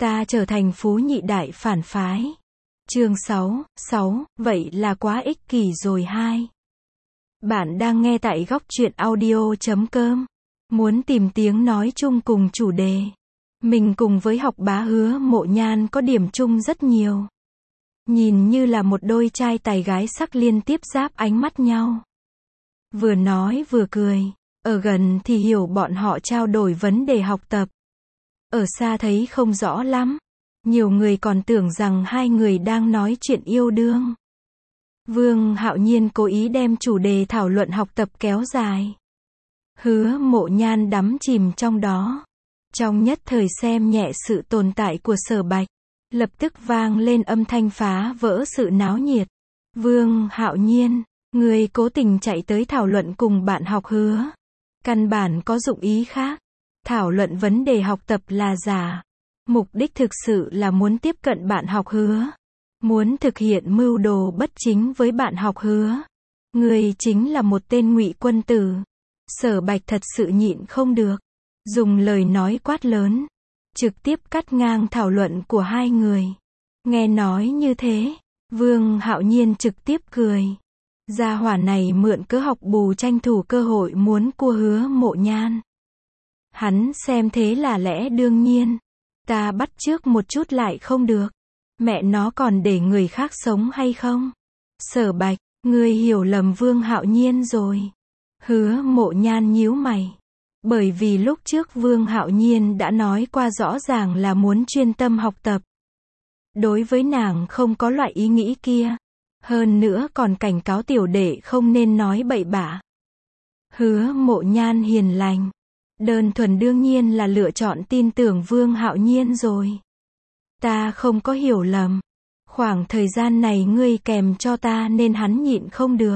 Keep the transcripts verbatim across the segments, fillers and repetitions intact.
Ta trở thành phú nhị đại phản phái. Chương sáu, sáu, vậy là quá ích kỷ rồi hai. Bạn đang nghe tại góc truyện audio chấm com. Muốn tìm tiếng nói chung cùng chủ đề. Mình cùng với học bá Hứa Mộ Nhan có điểm chung rất nhiều. Nhìn như là một đôi trai tài gái sắc liên tiếp giáp ánh mắt nhau. Vừa nói vừa cười. Ở gần thì hiểu bọn họ trao đổi vấn đề học tập. Ở xa thấy không rõ lắm. Nhiều người còn tưởng rằng hai người đang nói chuyện yêu đương. Vương Hạo Nhiên cố ý đem chủ đề thảo luận học tập kéo dài. Hứa Mộ Nhan đắm chìm trong đó. Trong nhất thời xem nhẹ sự tồn tại của Sở Bạch. Lập tức vang lên âm thanh phá vỡ sự náo nhiệt. Vương Hạo Nhiên, người cố tình chạy tới thảo luận cùng bạn học Hứa. Căn bản có dụng ý khác. Thảo luận vấn đề học tập là giả. Mục đích thực sự là muốn tiếp cận bạn học Hứa. Muốn thực hiện mưu đồ bất chính với bạn học Hứa. Người chính là một tên ngụy quân tử. Sở Bạch thật sự nhịn không được. Dùng lời nói quát lớn. Trực tiếp cắt ngang thảo luận của hai người. Nghe nói như thế. Vương Hạo Nhiên trực tiếp cười. Gia hỏa này mượn cớ học bù tranh thủ cơ hội muốn cua Hứa Mộ Nhan. Hắn xem thế là lẽ đương nhiên. Ta bắt chước một chút lại không được. Mẹ nó còn để người khác sống hay không? Sở Bạch, ngươi hiểu lầm Vương Hạo Nhiên rồi. Hứa Mộ Nhan nhíu mày. Bởi vì lúc trước Vương Hạo Nhiên đã nói qua rõ ràng là muốn chuyên tâm học tập. Đối với nàng không có loại ý nghĩ kia. Hơn nữa còn cảnh cáo tiểu đệ không nên nói bậy bạ. Hứa Mộ Nhan hiền lành. Đơn thuần đương nhiên là lựa chọn tin tưởng Vương Hạo Nhiên rồi. Ta không có hiểu lầm. Khoảng thời gian này ngươi kèm cho ta nên hắn nhịn không được.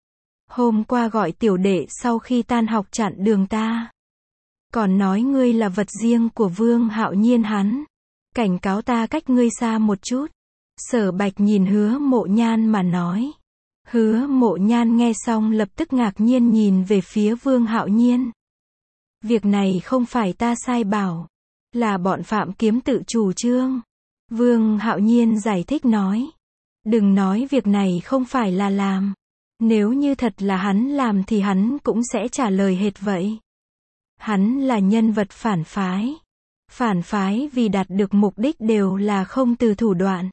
Hôm qua gọi tiểu đệ sau khi tan học chặn đường ta. Còn nói ngươi là vật riêng của Vương Hạo Nhiên hắn. Cảnh cáo ta cách ngươi xa một chút. Sở Bạch nhìn Hứa Mộ Nhan mà nói. Hứa Mộ Nhan nghe xong lập tức ngạc nhiên nhìn về phía Vương Hạo Nhiên. Việc này không phải ta sai bảo. Là bọn Phạm Kiếm tự chủ trương. Vương Hạo Nhiên giải thích nói. Đừng nói việc này không phải là làm. Nếu như thật là hắn làm thì hắn cũng sẽ trả lời hệt vậy. Hắn là nhân vật phản phái. Phản phái vì đạt được mục đích đều là không từ thủ đoạn.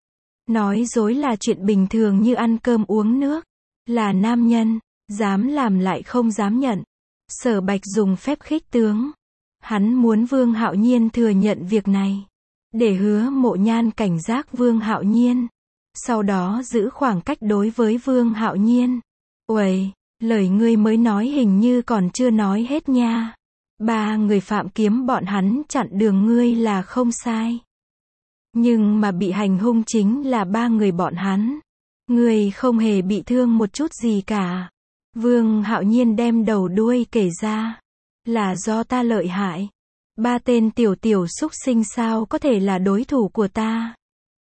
Nói dối là chuyện bình thường như ăn cơm uống nước. Là nam nhân, dám làm lại không dám nhận. Sở Bạch dùng phép khích tướng. Hắn muốn Vương Hạo Nhiên thừa nhận việc này. Để Hứa Mộ Nhan cảnh giác Vương Hạo Nhiên. Sau đó giữ khoảng cách đối với Vương Hạo Nhiên. Uầy, lời ngươi mới nói hình như còn chưa nói hết nha. Ba người Phạm Kiếm bọn hắn chặn đường ngươi là không sai. Nhưng mà bị hành hung chính là ba người bọn hắn. Ngươi không hề bị thương một chút gì cả. Vương Hạo Nhiên đem đầu đuôi kể ra. Là do ta lợi hại. Ba tên tiểu tiểu xúc sinh sao có thể là đối thủ của ta.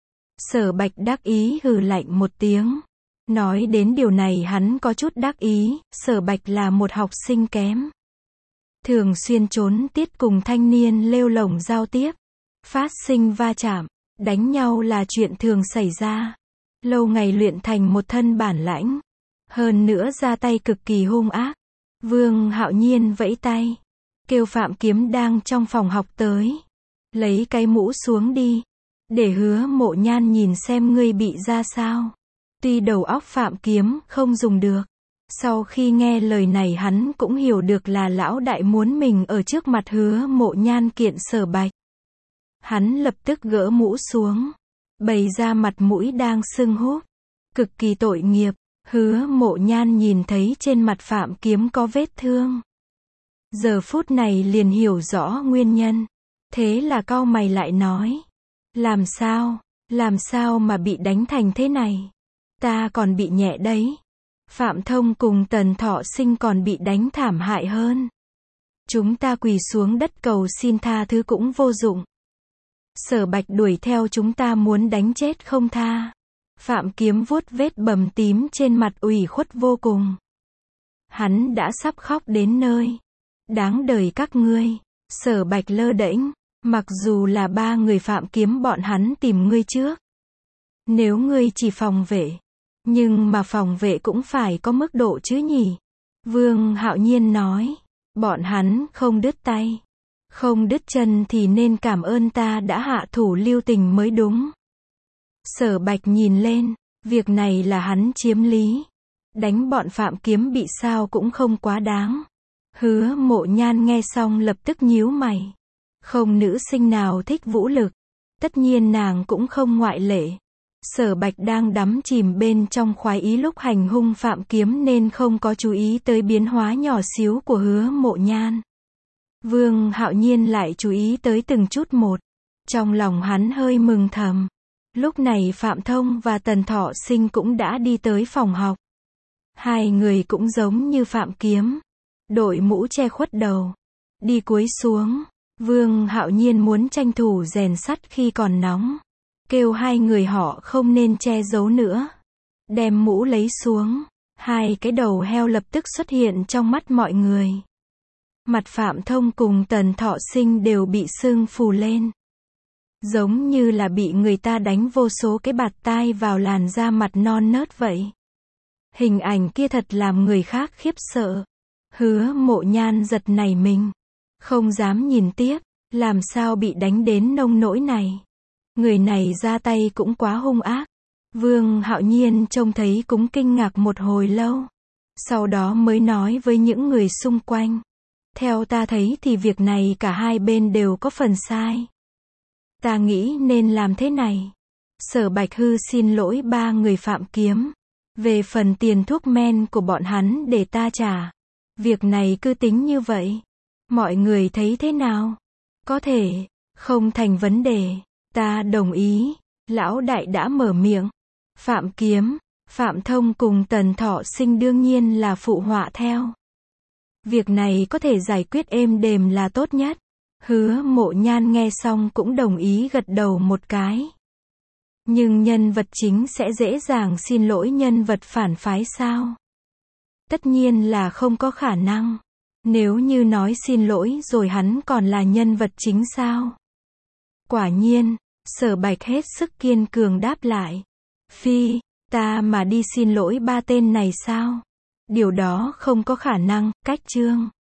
Sở Bạch đắc ý hừ lạnh một tiếng. Nói đến điều này hắn có chút đắc ý. Sở Bạch là một học sinh kém. Thường xuyên trốn tiết cùng thanh niên lêu lổng giao tiếp. Phát sinh va chạm. Đánh nhau là chuyện thường xảy ra. Lâu ngày luyện thành một thân bản lãnh. Hơn nữa ra tay cực kỳ hung ác. Vương Hạo Nhiên vẫy tay. Kêu Phạm Kiếm đang trong phòng học tới. Lấy cái mũ xuống đi. Để Hứa Mộ Nhan nhìn xem ngươi bị ra sao. Tuy đầu óc Phạm Kiếm không dùng được. Sau khi nghe lời này hắn cũng hiểu được là lão đại muốn mình ở trước mặt Hứa Mộ Nhan kiện Sở Bạch. Hắn lập tức gỡ mũ xuống. Bày ra mặt mũi đang sưng húp. Cực kỳ tội nghiệp. Hứa Mộ Nhan nhìn thấy trên mặt Phạm Kiếm có vết thương. Giờ phút này liền hiểu rõ nguyên nhân. Thế là cau mày lại nói. Làm sao, làm sao mà bị đánh thành thế này? Ta còn bị nhẹ đấy. Phạm Thông cùng Tần Thọ Sinh còn bị đánh thảm hại hơn. Chúng ta quỳ xuống đất cầu xin tha thứ cũng vô dụng. Sở Bạch đuổi theo chúng ta muốn đánh chết không tha. Phạm Kiếm vuốt vết bầm tím trên mặt ủy khuất vô cùng. Hắn đã sắp khóc đến nơi. Đáng đời các ngươi. Sở Bạch lơ đễnh. Mặc dù là ba người Phạm Kiếm bọn hắn tìm ngươi trước. Nếu ngươi chỉ phòng vệ, nhưng mà phòng vệ cũng phải có mức độ chứ nhỉ? Vương Hạo Nhiên nói, bọn hắn không đứt tay, không đứt chân thì nên cảm ơn ta đã hạ thủ lưu tình mới đúng. Sở Bạch nhìn lên, việc này là hắn chiếm lý. Đánh bọn Phạm Kiếm bị sao cũng không quá đáng. Hứa Mộ Nhan nghe xong lập tức nhíu mày. Không nữ sinh nào thích vũ lực. Tất nhiên nàng cũng không ngoại lệ. Sở Bạch đang đắm chìm bên trong khoái ý lúc hành hung Phạm Kiếm nên không có chú ý tới biến hóa nhỏ xíu của Hứa Mộ Nhan. Vương Hạo Nhiên lại chú ý tới từng chút một. Trong lòng hắn hơi mừng thầm. Lúc này Phạm Thông và Tần Thọ Sinh cũng đã đi tới phòng học. Hai người cũng giống như Phạm Kiếm. Đội mũ che khuất đầu. Đi cúi xuống. Vương Hạo Nhiên muốn tranh thủ rèn sắt khi còn nóng. Kêu hai người họ không nên che giấu nữa. Đem mũ lấy xuống. Hai cái đầu heo lập tức xuất hiện trong mắt mọi người. Mặt Phạm Thông cùng Tần Thọ Sinh đều bị sưng phù lên. Giống như là bị người ta đánh vô số cái bạt tai vào làn da mặt non nớt vậy. Hình ảnh kia thật làm người khác khiếp sợ. Hứa Mộ Nhan giật nảy mình. Không dám nhìn tiếp. Làm sao bị đánh đến nông nỗi này. Người này ra tay cũng quá hung ác. Vương Hạo Nhiên trông thấy cũng kinh ngạc một hồi lâu. Sau đó mới nói với những người xung quanh. Theo ta thấy thì việc này cả hai bên đều có phần sai. Ta nghĩ nên làm thế này. Sở Bạch Hư xin lỗi ba người Phạm Kiếm. Về phần tiền thuốc men của bọn hắn để ta trả. Việc này cứ tính như vậy. Mọi người thấy thế nào? Có thể, không thành vấn đề. Ta đồng ý. Lão đại đã mở miệng. Phạm Kiếm, Phạm Thông cùng Tần Thọ Sinh đương nhiên là phụ họa theo. Việc này có thể giải quyết êm đềm là tốt nhất. Hứa Mộ Nhan nghe xong cũng đồng ý gật đầu một cái. Nhưng nhân vật chính sẽ dễ dàng xin lỗi nhân vật phản phái sao? Tất nhiên là không có khả năng. Nếu như nói xin lỗi rồi hắn còn là nhân vật chính sao? Quả nhiên, Sở Bạch hết sức kiên cường đáp lại. Phi, ta mà đi xin lỗi ba tên này sao? Điều đó không có khả năng. Cách chương